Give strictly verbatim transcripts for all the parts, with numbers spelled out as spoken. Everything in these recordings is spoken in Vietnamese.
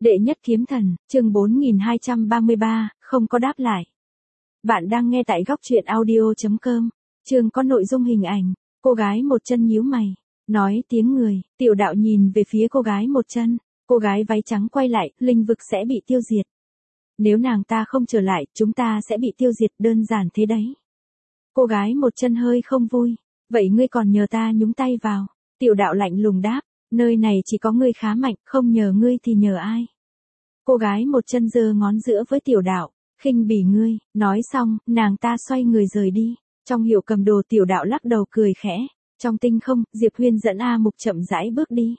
Đệ nhất kiếm thần, chương bốn nghìn hai trăm ba mươi ba, không có đáp lại. Bạn đang nghe tại góc truyện audio chấm com, chương có nội dung hình ảnh, cô gái một chân nhíu mày, nói tiếng người, Tiểu Đạo nhìn về phía cô gái một chân, cô gái váy trắng quay lại, linh vực sẽ bị tiêu diệt. Nếu nàng ta không trở lại, chúng ta sẽ bị tiêu diệt, đơn giản thế đấy. Cô gái một chân hơi không vui, vậy ngươi còn nhờ ta nhúng tay vào? Tiểu Đạo lạnh lùng đáp, nơi này chỉ có ngươi khá mạnh, không nhờ ngươi thì nhờ ai? Cô gái một chân giơ ngón giữa với Tiểu Đạo, khinh bỉ ngươi, nói xong, nàng ta xoay người rời đi. Trong hiệu cầm đồ Tiểu Đạo lắc đầu cười khẽ, trong tinh không, Diệp Huyên dẫn A Mục chậm rãi bước đi.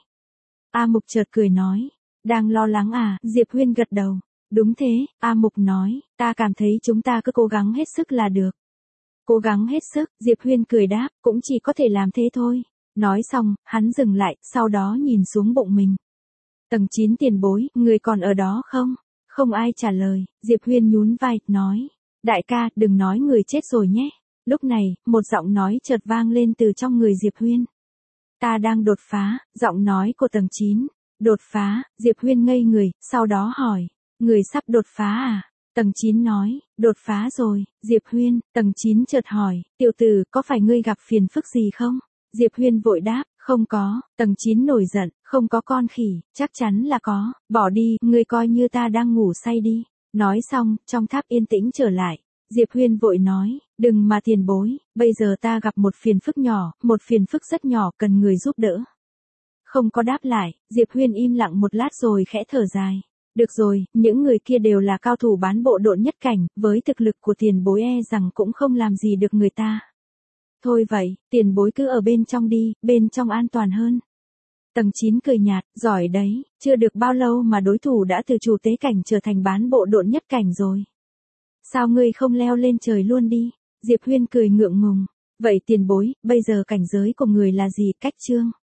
A Mục chợt cười nói, đang lo lắng à? Diệp Huyên gật đầu, đúng thế, A Mục nói, ta cảm thấy chúng ta cứ cố gắng hết sức là được. Cố gắng hết sức, Diệp Huyên cười đáp, cũng chỉ có thể làm thế thôi. Nói xong, hắn dừng lại, sau đó nhìn xuống bụng mình. Tầng chín tiền bối, người còn ở đó không? Không ai trả lời, Diệp Huyên nhún vai, nói. Đại ca, đừng nói người chết rồi nhé. Lúc này, một giọng nói chợt vang lên từ trong người Diệp Huyên. Ta đang đột phá, giọng nói của tầng chín. Đột phá, Diệp Huyên ngây người, sau đó hỏi. Người sắp đột phá à? Tầng chín nói, đột phá rồi, Diệp Huyên, tầng chín chợt hỏi, tiểu tử, có phải ngươi gặp phiền phức gì không? Diệp Huyên vội đáp, không có, tầng chín nổi giận, không có con khỉ, chắc chắn là có, bỏ đi, ngươi coi như ta đang ngủ say đi. Nói xong, trong tháp yên tĩnh trở lại, Diệp Huyên vội nói, đừng mà tiền bối, bây giờ ta gặp một phiền phức nhỏ, một phiền phức rất nhỏ cần người giúp đỡ. Không có đáp lại, Diệp Huyên im lặng một lát rồi khẽ thở dài. Được rồi, những người kia đều là cao thủ bán bộ độn nhất cảnh, với thực lực của tiền bối e rằng cũng không làm gì được người ta. Thôi vậy, tiền bối cứ ở bên trong đi, bên trong an toàn hơn. Tầng chín cười nhạt, giỏi đấy, chưa được bao lâu mà đối thủ đã từ chủ tế cảnh trở thành bán bộ độn nhất cảnh rồi. Sao ngươi không leo lên trời luôn đi? Diệp Huyên cười ngượng ngùng. Vậy tiền bối, bây giờ cảnh giới của người là gì? Cách chương.